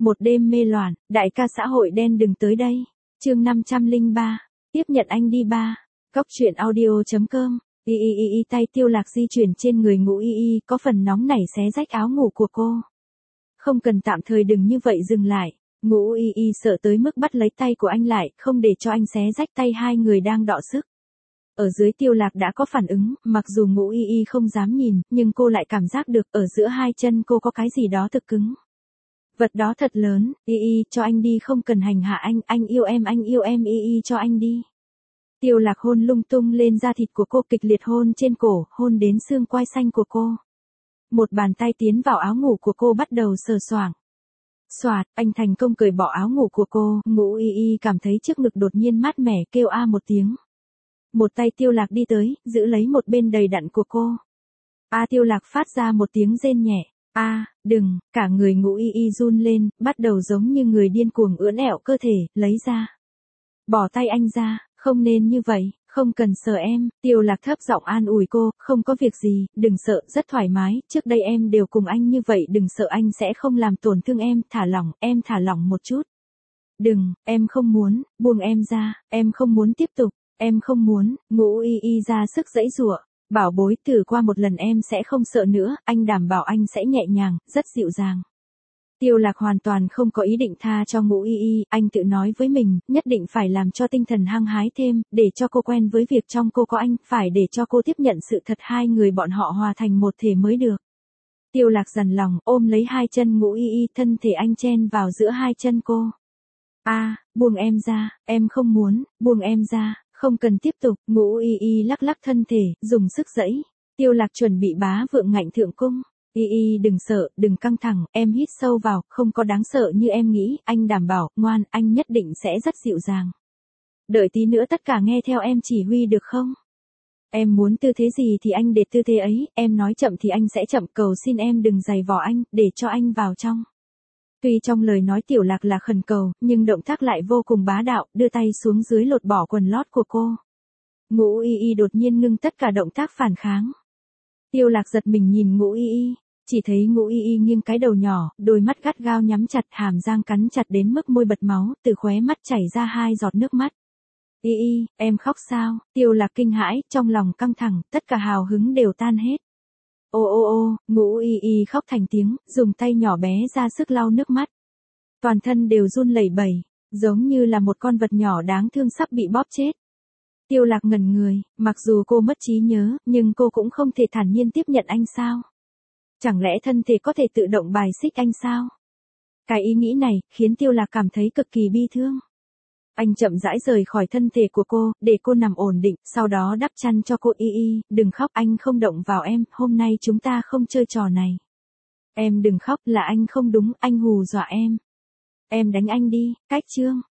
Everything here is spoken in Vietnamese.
Một đêm mê loạn, đại ca xã hội đen đừng tới đây. Chương 503. Tiếp nhận anh đi ba. Góc truyện audio.com. Tay Tiêu Lạc di chuyển trên người Ngũ Y, có phần nóng nảy xé rách áo ngủ của cô. Không cần, tạm thời đừng như vậy, dừng lại. Ngũ Y sợ tới mức bắt lấy tay của anh lại, không để cho anh xé rách tay hai người đang đọ sức. Ở dưới Tiêu Lạc đã có phản ứng, mặc dù Ngũ Y không dám nhìn, nhưng cô lại cảm giác được ở giữa hai chân cô có cái gì đó thực cứng. Vật đó thật lớn. Cho anh đi, không cần hành hạ anh yêu em, cho anh đi. Tiêu Lạc hôn lung tung lên da thịt của cô, kịch liệt hôn trên cổ, hôn đến xương quai xanh của cô. Một bàn tay tiến vào áo ngủ của cô, bắt đầu sờ soạng. Soạt, anh thành công cởi bỏ áo ngủ của cô. Ngũ Y cảm thấy trước ngực đột nhiên mát mẻ, kêu a một tiếng. Một tay Tiêu Lạc đi tới, giữ lấy một bên đầy đặn của cô. Tiêu Lạc phát ra một tiếng rên nhẹ. Đừng, cả người Ngũ Y run lên, bắt đầu giống như người điên cuồng ưỡn ẹo cơ thể, lấy ra. Bỏ tay anh ra, không nên như vậy, không cần sợ em. Tiêu Lạc thấp giọng an ủi cô, không có việc gì, đừng sợ, rất thoải mái, trước đây em đều cùng anh như vậy, đừng sợ, anh sẽ không làm tổn thương em, em thả lỏng một chút. Đừng, em không muốn, buông em ra, em không muốn tiếp tục, em không muốn. Ngũ Y ra sức giãy giụa. Bảo bối, thử qua một lần em sẽ không sợ nữa, anh đảm bảo anh sẽ nhẹ nhàng, rất dịu dàng. Tiêu Lạc hoàn toàn không có ý định tha cho Ngũ Y, anh tự nói với mình, nhất định phải làm cho tinh thần hăng hái thêm, để cho cô quen với việc trong cô có anh, phải để cho cô tiếp nhận sự thật hai người bọn họ hòa thành một thể mới được. Tiêu Lạc dằn lòng, ôm lấy hai chân Ngũ Y, thân thể anh chen vào giữa hai chân cô. Buông em ra, em không muốn, buông em ra. Không cần tiếp tục. Ngũ Y lắc lắc thân thể, dùng sức giãy. Tiêu Lạc chuẩn bị bá vượng ngạnh thượng cung. Y đừng sợ, đừng căng thẳng, em hít sâu vào, không có đáng sợ như em nghĩ, anh đảm bảo, ngoan, anh nhất định sẽ rất dịu dàng. Đợi tí nữa tất cả nghe theo em chỉ huy được không? Em muốn tư thế gì thì anh để tư thế ấy, em nói chậm thì anh sẽ chậm, cầu xin em đừng giày vò anh, để cho anh vào trong. Tuy trong lời nói Tiểu Lạc là khẩn cầu, nhưng động tác lại vô cùng bá đạo, đưa tay xuống dưới lột bỏ quần lót của cô. Ngũ Y đột nhiên ngưng tất cả động tác phản kháng. Tiêu Lạc giật mình nhìn Ngũ Y, chỉ thấy Ngũ Y nghiêng cái đầu nhỏ, đôi mắt gắt gao nhắm chặt, hàm răng cắn chặt đến mức môi bật máu, từ khóe mắt chảy ra 2 giọt nước mắt. Y, em khóc sao? Tiêu Lạc kinh hãi, trong lòng căng thẳng, tất cả hào hứng đều tan hết. Ngũ Y khóc thành tiếng, dùng tay nhỏ bé ra sức lau nước mắt. Toàn thân đều run lẩy bẩy, giống như là một con vật nhỏ đáng thương sắp bị bóp chết. Tiêu Lạc ngẩn người, mặc dù cô mất trí nhớ, nhưng cô cũng không thể thản nhiên tiếp nhận anh sao? Chẳng lẽ thân thể có thể tự động bài xích anh sao? Cái ý nghĩ này, khiến Tiêu Lạc cảm thấy cực kỳ bi thương. Anh chậm rãi rời khỏi thân thể của cô, để cô nằm ổn định, sau đó đắp chăn cho cô. Y, đừng khóc, anh không động vào em, hôm nay chúng ta không chơi trò này. Em đừng khóc, là anh không đúng, anh hù dọa em. Em đánh anh đi, cách chương.